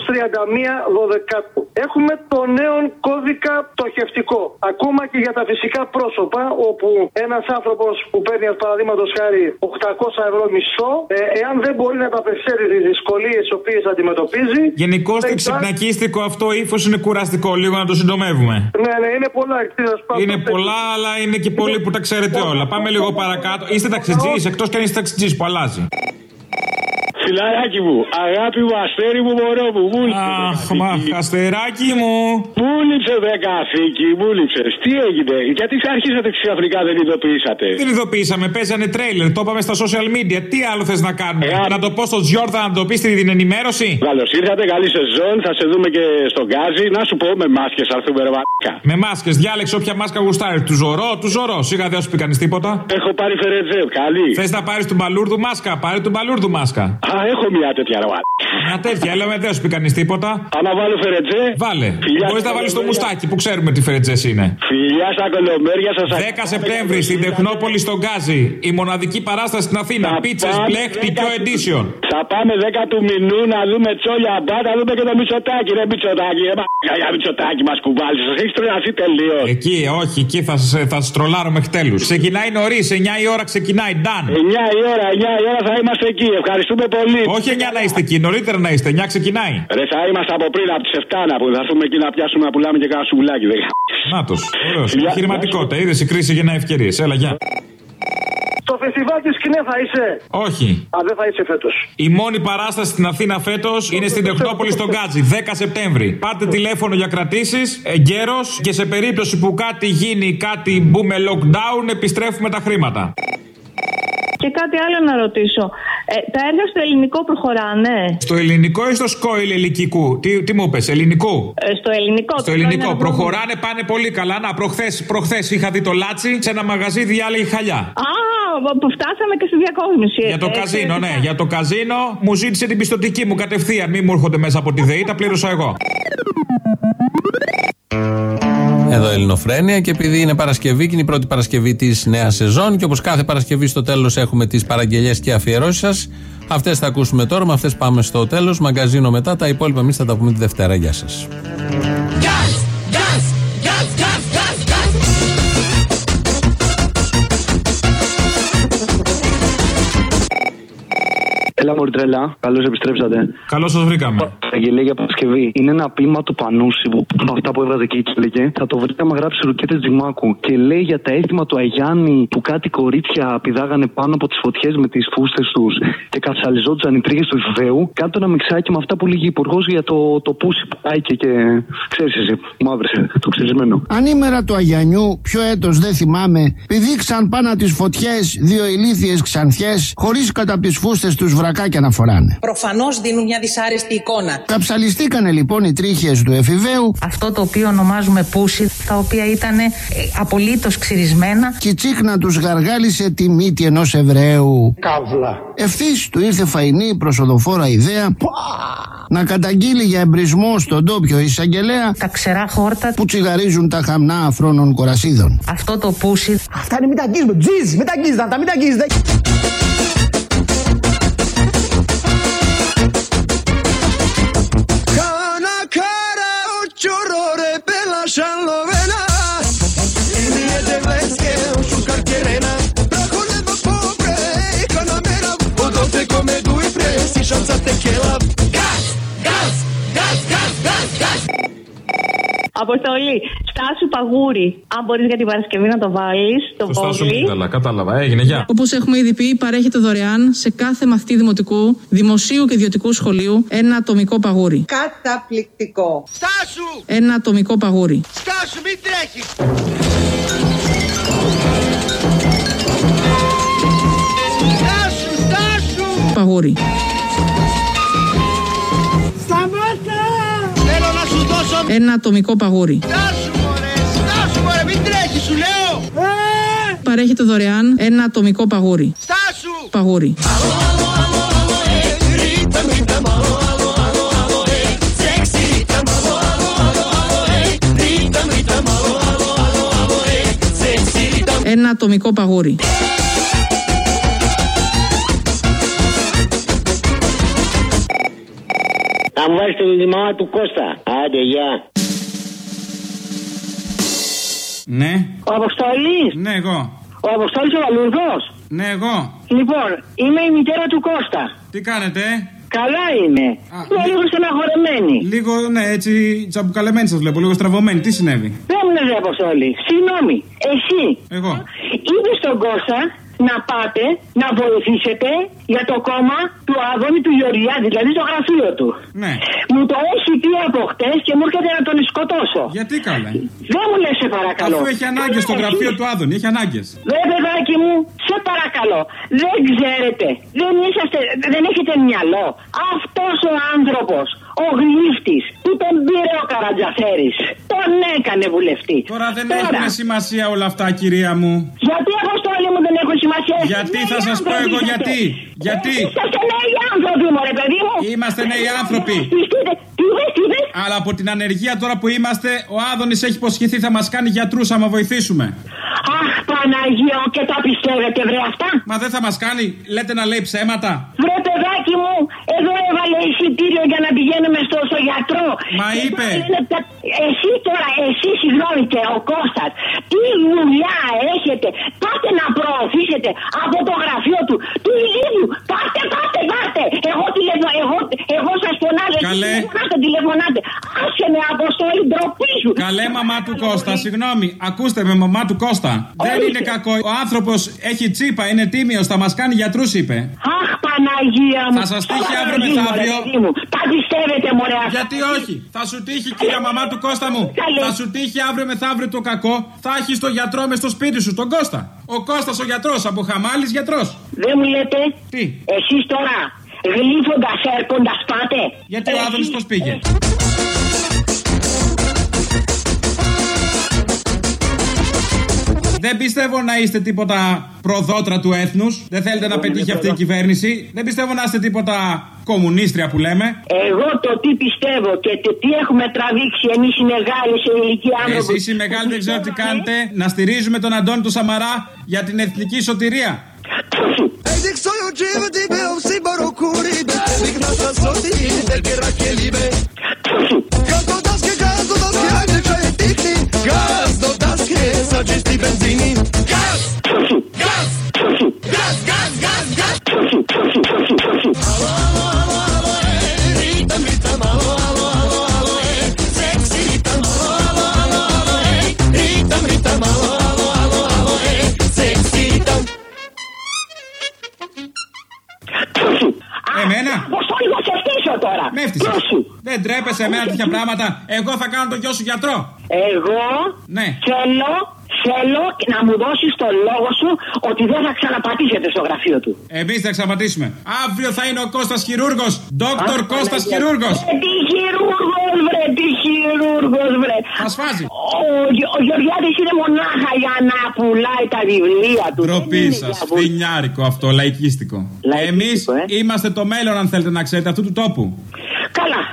31/12. Έχουμε το νέο κώδικα πτωχευτικό. Ακόμα και για τα φυσικά πρόσωπα, όπου ένας άνθρωπος που παίρνει, als παραδείγματος χάρη, 800 ευρώ μισθό, εάν δεν μπορεί να μεταφέρει τις δυσκολίες τις οποίες αντιμετωπίζει. Γενικώς το ξυπνακίστικο αυτό ύφος είναι κουραστικό, λίγο να το συντομεύουμε. Ναι, είναι πολλά. Είναι πολλά, αλλά είναι και πολλοί που τα ξέρετε όλα. Πάμε λίγο παρακάτω. Είστε ταξιτζής, εκτός κι αν είστε ταξιτζής που αλλάζει. Φιλαράκι μου, αγάπη μου, αστέρι μου, μωρό μου, μούληψε. Αχ, μα, αστεράκι μου. Μούληψε δε καθήκη, μούληψες. Τι έγινε, γιατί αρχίσατε ξαφνικά, δεν ειδοποιήσατε? Δεν ειδοποιήσαμε, παίζανε τρέιλερ, το είπαμε στα social media. Τι άλλο θες να κάνουμε, να το πω στο Τζιόρτα να το πεις την ενημέρωση? Καλώς ήρθατε, καλή σεζόν, θα σε δούμε και στον Γκάζι. Να σου πω, με μάσκες αρθούμε ρε β***κα. Με μάσκες, διάλεξε όποια μάσκα γουστάρει. Του ζωρό, σιγά δεν σου πει κανείς τίποτα. Έχω πάρει φερετζέ, καλή. Θες να πάρεις του μπαλούρδου μάσκα, πάρε του μπαλούρδου μάσκα. Α, έχω μια τέτοια ρε. Μια τέτοια, έλα με δεν σου πει κανείς τίποτα. Άμα βάλω φερετζέ. Βάλε. Μπορείς να βάλεις το μουστάκι που ξέρουμε τι φερετζές είναι. Φιλιά στα κολομέρια σας. 10 Σεπτέμβρη στην Τεχνόπολη στον Γκάζι. Η μοναδική παράσταση στην Αθήνα. Πίτσες Black Tikio Edition. Θα πάμε 10 του μηνού να δούμε τσόλια μπα, να δούμε και το Μητσοτάκη. Ρε Μητσοτάκη, για Μητσοτάκη μας κουβάλει. Σας έχει τρελαθεί τελείως. Εκεί, όχι, εκεί θα σας τρολάρω μέχρι τέλους. Ξεκινάει νωρίς, 9 η ώρα ξεκινάει. Done. 9 η ώρα θα είμαστε εκεί. Ευχαριστούμε πολύ. Όχι 9 να είστε εκεί, νωρίτερα να είστε. 9 ξεκινάει. Ρε, θα είμαστε από πριν, από τις 7 να πούμε. Θα έρθουμε εκεί να πιάσουμε να πουλάμε και κάνα σουβλάκι. Νάτος, ωραίος. Επιχειρηματικότητα. Είδες, η κρίση γεννά ευκαιρίες. Έλα, γεια. Στο φεστιβάλ της ΚΝΕ θα είσαι? Όχι. Α, δεν θα είσαι φέτος. Η μόνη παράσταση στην Αθήνα φέτος είναι στην Τεχνόπολη στον Γκάτζι, 10 Σεπτέμβρη. Πάρτε τηλέφωνο για κρατήσεις, εγκαίρος, και σε περίπτωση που κάτι γίνει, κάτι μπούμε lockdown, επιστρέφουμε τα χρήματα. Και κάτι άλλο να ρωτήσω. Τα έργα στο ελληνικό προχωράνε? Στο ελληνικό ή στο σκόιλ ελικικού? Τι μου είπες, ελληνικού? Στο ελληνικό. Στο ελληνικό. Προχωράνε, πάνε πολύ καλά. Να, προχθές είχα δει το Λάτσι σε ένα μαγαζί, διάλεγε χαλιά. Α, φτάσαμε και στη διακόσμηση. Για το καζίνο, ναι. Για το καζίνο μου ζήτησε την πιστωτική μου κατευθείαν. Μην μου έρχονται μέσα από τη ΔΕΗ, τα πλήρωσα εγώ. Εδώ Ελληνοφρένεια, και επειδή είναι Παρασκευή και είναι η πρώτη Παρασκευή της νέας σεζόν, και όπως κάθε Παρασκευή στο τέλος έχουμε τις παραγγελίες και αφιερώσεις σας, αυτές θα ακούσουμε τώρα, με αυτές πάμε στο τέλος. Μαγκαζίνο μετά, τα υπόλοιπα εμείς θα τα πούμε τη Δευτέρα. Γεια σας. Έλα Μωρή τρελά. Καλώς επιστρέψατε. Καλώς σας βρήκαμε. Αγγελία για Παρασκευή. Είναι ένα ποίημα του Πανούση από αυτά που έβγαζε εκεί και λέγε. Θα το βρείτε άμα γράψει Ρουκέτες Τζιμάκου. Και λέει για τα έθιμα του Αγιάννη που κάτι κορίτσια πηδάγανε πάνω από τις φωτιές με τις φούστες τους και καψαλιζόντουσαν οι τρίγες του Ιβαίου. Κάτω ένα μιξάκι με αυτά που λέγει υπουργός για το πούσι που πάει και ξέρεις εσύ. Μου άβρεσε το ξερισμένο. Ανήμερα του Αγιανιού, ποιο έτος δεν θυμάμαι, πηδήξαν πάνω από τις φωτιές δύο ηλίθιες ξανθιές χωρίς κατά από τις φούστες τους βρακάκια να φοράνε. Προφανώς δίνουν μια δυσάρεστη εικόνα. Καψαλιστήκανε λοιπόν οι τρίχες του εφηβαίου. Αυτό το οποίο ονομάζουμε πούσι, τα οποία ήταν απολύτως ξυρισμένα. Και η τσίχνα τους γαργάλισε τη μύτη ενός Εβραίου. Καύλα. Ευθύς του ήρθε φαϊνή προσοδοφόρα ιδέα να καταγγείλει για εμπρισμό στον τόπιο εισαγγελέα τα ξερά χόρτα που τσιγαρίζουν τα χαμνά αφρόνων κορασίδων. Αυτό το πούσι. Αυτά είναι, μην τα αγγίζουμε. Τζιζ, μην τα αγγίζετε αυτά, μην τα αγγίζετε. Αποστολή, στάσου παγούρι. Αν μπορείς για την Παρασκευή να το βάλεις στο βόλι. Κατάλαβα, έγινε, γεια. Όπως έχουμε ήδη πει, παρέχεται δωρεάν σε κάθε μαθητή δημοτικού, δημοσίου και ιδιωτικού σχολείου ένα ατομικό παγούρι. Καταπληκτικό. Στάσου! Ένα ατομικό παγούρι. Στάσου, μην τρέχεις! Στάσου! Παγούρι. Ένα ατομικό παγούρι. Στάσου μωρέ, μην τρέχεις σου λέω. Παρέχεται δωρεάν ένα ατομικό παγούρι. Στάσου! Παγούρι. Ένα ατομικό παγούρι. Θα μου βάζεις τη μαμά του Κώστα. Άντε, γεια. Ναι. Ο Αποστολής. Ναι, εγώ. Ο Αποστολής ο Βαλουρδός. Ναι, εγώ. Λοιπόν, είμαι η μητέρα του Κώστα. Τι κάνετε? Καλά είμαι. Είμαι λίγο στεναχωρεμένη. Λίγο, ναι, έτσι τσαμπουκαλεμένη σας βλέπω, λίγο στραβωμένη. Τι συνέβη? Δεν μου λες, Αποστολή. Συγγνώμη. Εσύ. Εγώ. Είπες στον Κώστα να πάτε να βοηθήσετε για το κόμμα του Άδωνη του Γεωργιάδη, δηλαδή στο γραφείο του. Ναι. Μου το έχει πει από χτες και μου έρχεται να τον σκοτώσω. Γιατί καλέ? Δεν μου λες, σε παρακαλώ. Αφού έχει ανάγκες στο γραφείο του Άδωνη, έχει ανάγκες. Παιδάκι μου, σε παρακαλώ. Δεν ξέρετε, δεν έχετε μυαλό. Αυτός ο άνθρωπος, ο γλύφτης, που τον πήρε ο Καρατζαφέρης, τον έκανε βουλευτή. Τώρα δεν έχουν σημασία όλα αυτά, κυρία μου. Γιατί, Αποστόλη μου, δεν έχουν σημασία? Γιατί θα σας πω εγώ γιατί? Γιατί? Είσαστε νέοι άνθρωποι, μωρέ παιδί μου. Είμαστε νέοι άνθρωποι. Τι είπες? Αλλά από την ανεργία τώρα που είμαστε, ο Άδωνης έχει υποσχεθεί θα μας κάνει γιατρούς άμα βοηθήσουμε. Αχ, Παναγία, και τα πιστεύετε, βρε αυτά? Μα δεν θα μας κάνει, λέτε να λέει ψέματα. Βρε παιδάκι μου, εδώ έβαλε εισιτήριο για να πηγαίνουμε στο γιατρό. Μα είπε. Εσύ τώρα, συγγνώμη, και ο Κώστας, τι δουλειά έχετε? Πάτε να προωθήσετε από το γραφείο του ίδιου. Πάτε. Εγώ σας φωνάζω. Καλέ. Τηλεφωνάτε. Άσε με, Αποστόλη, ντροπή σου. Καλέ, μαμά του Κώστα, συγγνώμη. Ακούστε με, μαμά του Κώστα. Δεν είναι κακό. Ο άνθρωπος έχει τσίπα, είναι τίμιος, θα μας κάνει γιατρούς, είπε. Αχ, Παναγία μου. Θα σας τύχει αύριο μεθαύριο. Τα πιστεύετε, μωρέ? Γιατί όχι? Θα σου τύχει, κυρία μαμά του Κώστα μου. Θα σου τύχει αύριο μεθαύριο το κακό. Θα έχεις τον γιατρό μες στο σπίτι σου, τον Κώστα. Ο Κώστας ο γιατρός, από Χαμάλης γιατρός. Δεν μου λέτε. Τι? Εσείς τώρα γλύφοντας έρχοντας πάτε? Γιατί ο Άδωνης πώς πήγε? Δεν πιστεύω να είστε τίποτα προδότρα του έθνους. Δεν θέλετε να πετύχει αυτή η κυβέρνηση. Δεν πιστεύω να είστε τίποτα κομμουνίστρια που λέμε. Εγώ το τι πιστεύω και το τι έχουμε τραβήξει εμείς οι μεγάλοι σε ηλικία άνθρωποι. Εσείς οι μεγάλοι δεν ξέρω τι κάνετε. Να στηρίζουμε τον Αντώνη του Σαμαρά για την εθνική σωτηρία. Gaz do daske, sačisti benzini. Gaz! Gaz! Gaz! Gaz! Gaz! Gaz! Δεν τρέπεσαι εμένα τέτοια πράγματα. Εγώ θα κάνω το γιο σου γιατρό. Εγώ θέλω να μου δώσεις το λόγο σου ότι δεν θα ξαναπατήσετε στο γραφείο του. Εμείς θα ξαναπατήσουμε. Αύριο θα είναι ο Κώστας χειρούργος. Δόκτωρ Κώστας χειρούργος. Τι χειρούργος βρε. Θα σφάζει. Ο Γεωργιάδης είναι μονάχα για να πουλάει τα βιβλία του. Ντροπή σας. Φθινιάρικο αυτό, λαϊκίστικο. Εμείς είμαστε το μέλλον, αν θέλετε να ξέρετε, αυτού του τόπου. Καλά.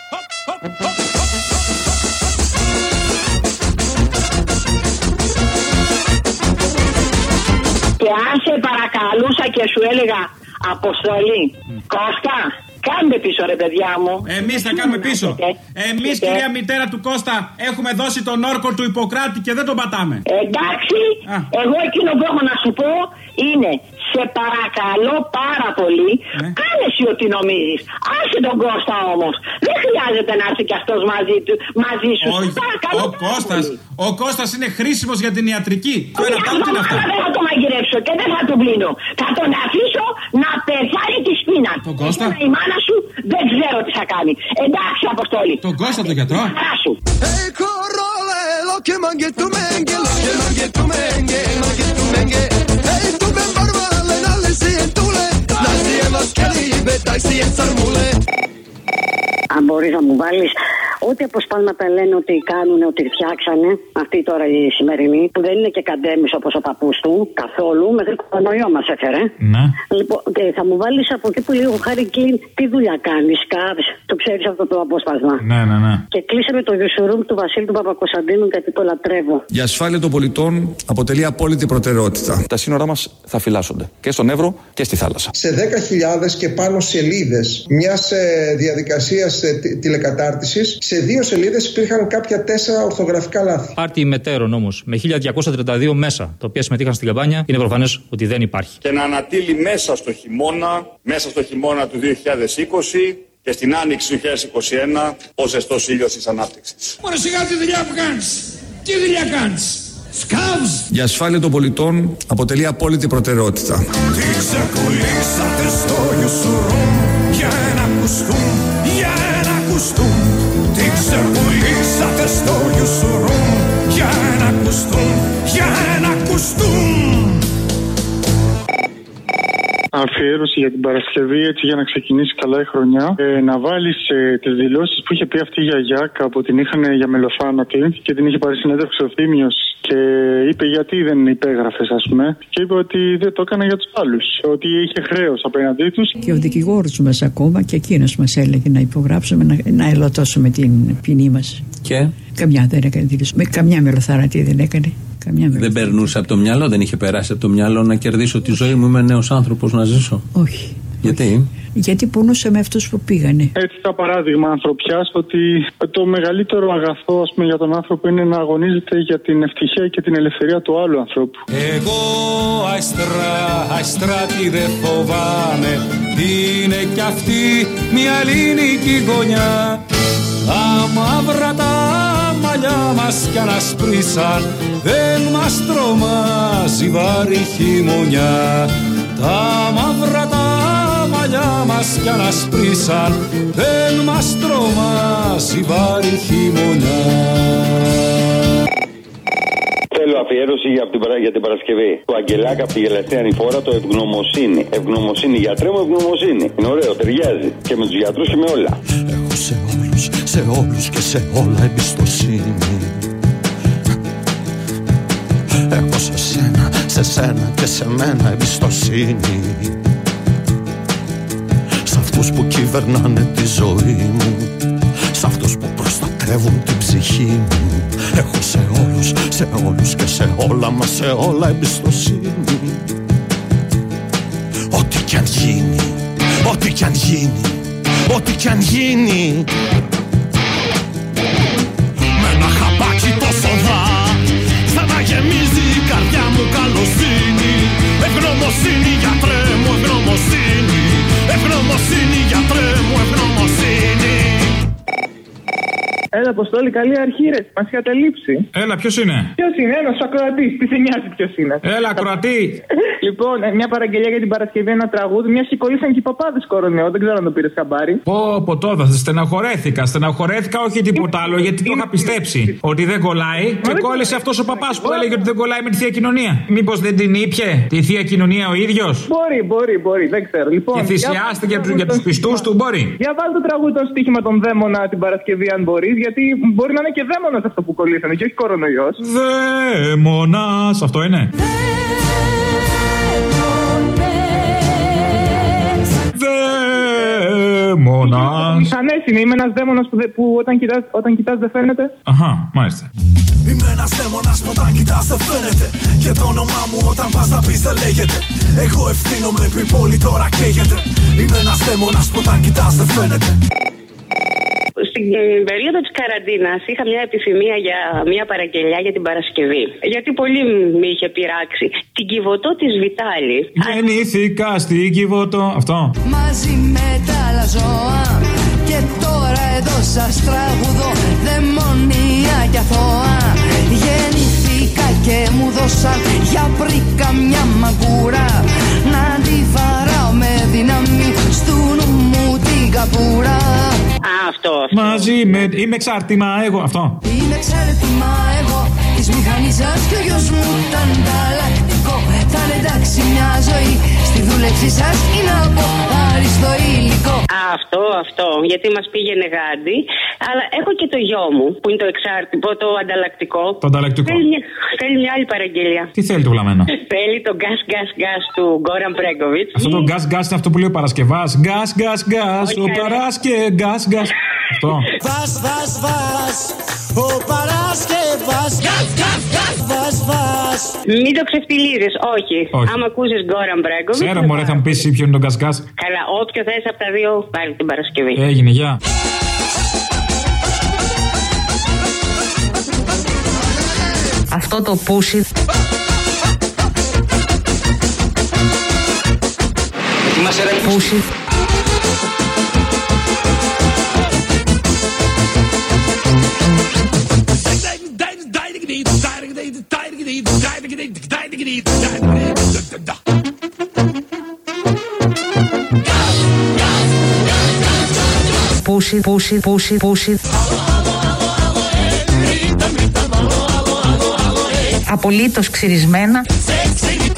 Και αν σε παρακαλούσα και σου έλεγα Αποστολή, Κώστα, κάντε πίσω ρε παιδιά μου. Εμείς θα κάνουμε πίσω. Εμείς κυρία μητέρα του Κώστα έχουμε δώσει τον όρκο του Ιπποκράτη και δεν τον πατάμε. Εντάξει, εγώ εκείνο που έχω να σου πω είναι σε παρακαλώ πάρα πολύ, κάνε εσύ ό,τι νομίζεις. Άσε τον Κώστα όμως. Δεν χρειάζεται να έρθει κι αυτός μαζί σου. Ο Κώστας είναι χρήσιμος για την ιατρική. Δεν θα το μαγειρέψω και δεν θα τον πλύνω. Θα τον αφήσω να πεθάνει τη σπίνα. Τον Κώστα. Η μάνα σου δεν ξέρω τι θα κάνει. Εντάξει, Αποστόλη. Τον Κώστα τον γιατρό. Αν μπορείς να μου βάλεις ό,τι αποσπάσματα λένε ότι κάνουν, ότι φτιάξανε, αυτή τώρα η σημερινή, που δεν είναι και καντέμις όπως ο παππούς του, καθόλου, μέχρι κορονοϊό μας έφερε. Ναι. Λοιπόν, και θα μου βάλεις από εκεί που λέει ο Χάρη Κλίν, τι δουλειά κάνεις, το ξέρεις αυτό το απόσπασμα. Ναι. Και κλείσε με το γιουσουρούμ του Βασίλη του Παπακοσταντίνου, γιατί το λατρεύω. Η ασφάλεια των πολιτών αποτελεί απόλυτη προτεραιότητα. Τα σύνορά μας θα φυλάσσονται και στον Εύρο και στη θάλασσα. Σε 10.000 και πάνω σελίδες μιας διαδικασίας τηλεκατάρτισης, σε 2 σελίδες υπήρχαν κάποια 4 ορθογραφικά λάθη. Πάρτι μετέρων όμως, με 1.232 μέσα, τα οποία συμμετείχαν στην καμπάνια, είναι προφανές ότι δεν υπάρχει. Και να ανατείλει μέσα στο χειμώνα του 2020 και στην άνοιξη του 2021 ο ζεστός ήλιος της ανάπτυξης. Μωρέ σιγά τη δουλειά που κάνεις. Τι δουλειά κάνεις. Σκάβς. Η ασφάλεια των πολιτών αποτελεί απόλυτη προτεραιότητα. Τι ξεκουλήσατε στο γιουσουρούμ για ένα κουστούμ, για ένα κουστούμ. Τι ξεπουλήσατε στο γιουσουρούμ για ένα κουστούμ, για ένα κουστούμ. Αφιέρωση για την Παρασκευή, έτσι για να ξεκινήσει καλά η χρονιά. Να βάλεις τις δηλώσεις που είχε πει αυτή η γιαγιά από την είχαν για μελοφάνατη και την είχε πάρει συνέντευξη ο Θήμιος και είπε γιατί δεν υπέγραφες, ας πούμε. Και είπε ότι δεν το έκανα για τους άλλους. Ότι είχε χρέος απέναντί τους. Και ο δικηγόρος μας ακόμα και εκείνος μας έλεγε να υπογράψουμε, να ελωτώσουμε την ποινή μας. Και καμιά δεν έκανε δήλωση. Με καμιά μελοθαρατή δεν έκανε. Δεν περνούσε από το μυαλό, δεν είχε περάσει από το μυαλό να κερδίσω τη ζωή μου, είμαι νέος άνθρωπος να ζήσω. Όχι. Γιατί? Όχι. Γιατί πονούσαμε αυτούς που πήγανε. Έτσι, τα παράδειγμα ανθρωπιάς, ότι το μεγαλύτερο αγαθό, ας πούμε, για τον άνθρωπο είναι να αγωνίζεται για την ευτυχία και την ελευθερία του άλλου ανθρώπου. Εγώ αστράτη δεν φοβάμαι. Είναι κι αυτή μια ελληνική γωνιά. Τα μαύρα τα μαλλιά μας κι ανασπρίσαν, δεν μας τρομάζει βάρη χειμωνιά. Τα μαύρα τα μαλλιά μας κι ανασπρίσαν, δεν μας τρομάζει βάρη χειμωνιά. Θέλω αφιέρωση για την Παρασκευή. Το Αγγελάκα από τη Γελαστή Ανηφόρα, το ευγνωμοσύνη. Ευγνωμοσύνη, γιατρέ μου, ευγνωμοσύνη. Είναι ωραίο, ταιριάζει και με τους γιατρούς και με όλα. Έχω σε όλους και σε όλα εμπιστοσύνη. Έχω σε σένα και σε μένα εμπιστοσύνη. Σ' αυτούς που κυβερνάνε τη ζωή μου, σ' αυτούς που προστατεύουν την ψυχή μου. Έχω σε όλους και σε όλα, μα σε όλα εμπιστοσύνη. Ό,τι κι αν γίνει, ό,τι κι αν γίνει, ό,τι κι αν γίνει. Με ένα χαπάκι το σοδά, σαν να γεμίζει η καρδιά μου καλοσύνη. Ευγνωμοσύνη γιατρέ μου, ευγνωμοσύνη. Ευγνωμοσύνη γιατρέ μου, ευγνωμοσύνη. Έλα Αποστόλη, καλή αρχή, ρε. Μας είχατε λείψει. Έλα, ποιος είναι? Ποιος είναι, ένας ακροατής. Τι σε νοιάζει ποιος είναι. Έλα, ακροατή. Λοιπόν, μια παραγγελία για την Παρασκευή, ένα τραγούδι. Μια και κολλήσαν και οι παπάδες κορονοϊό. Δεν ξέρω αν το πήρες χαμπάρι. Πω, τώρα στεναχωρέθηκα, όχι τίποτα άλλο, γιατί το είχα πιστέψει ότι δεν κολλάει. Και κόλλησε αυτός ο παπάς που έλεγε ότι δεν κολλάει με τη Θεία Κοινωνία. Μήπως δεν την ήπιε τη Θεία Κοινωνία ο ίδιος? Μπορεί, δεν ξέρω. Λοιπόν, και θυσιάστηκε για τους πιστούς του, μπορεί. Για βάλτε το τραγούδι το στοίχημα των δαίμονα την Παρασκευή, αν μπορείς, γιατί μπορεί να είναι και δαίμονας αυτό που κολλήσανε και όχι κορονοϊός. Δαίμονας, αυτό είναι. Δαίμονας. Μηχανές είναι, είμαι ένας δαίμονας που όταν κοιτάς δεν φαίνεται. Αχα, μάλιστα. Είμαι ένας δαίμονας που όταν κοιτάς δεν φαίνεται. Και το όνομά μου όταν πας να πεις δεν λέγεται. Εγώ ευθύνομαι πριν πόλη τώρα καίγεται. Είμαι ένας δαίμονας που όταν κοιτάς δεν φαίνεται. Στην περίοδο της καραντίνας είχα μια επιθυμία για μια παραγγελιά για την Παρασκευή. Γιατί πολύ με είχε πειράξει. Την Κιβωτό της Βιτάλη. Γεννήθηκα στην Κιβωτό. Αυτό. Μαζί με τα άλλα ζώα. Και τώρα εδώ σας τραγουδώ. Δαιμονία κι αθώα. Γεννήθηκα και μου δώσαν για πρίκα μια μαγκούρα. Να τη βαράω με δύναμη στου νου μου την καπούρα. Αυτό. Μαζί με. Είμαι εξάρτημα εγώ. Αυτό. Είμαι εξάρτημα εγώ της μηχανής σας και ο γιος μου ήταν ανταλλακτικό. Θα είναι εντάξει μια ζωή στη δούλεψη σας είναι από άριστο υλικό. Αυτό. Γιατί μας πήγαινε γάντι. Αλλά έχω και το γιο μου που είναι το εξάρτημα, το ανταλλακτικό. Το ανταλλακτικό. Θέλει μια άλλη παραγγελία. Τι θέλει το βλαμμένο? Θέλει το gas του Γκόραν Μπρέγκοβιτς. Αυτό το gas είναι αυτό που λέει ο Παρασκευάς. Gas. Ο Παρασκευάς. Αυτό. Βας, ο Παρασκευάς. Βας. Μην το ξεφτιλίζεις, όχι. Άμα ακούσεις Γκόραν Μπρέγκοβιτς. Ξέρω, μωρέ, θα μου πεις ποιο είναι το gas. Καλά, όποιο θες από τα δύο, πάλι την Παρασκευή. Έγινε, γεια. Αυτό το πούσι. Πούσι. Πούσι. Απολύτως ξυρισμένα.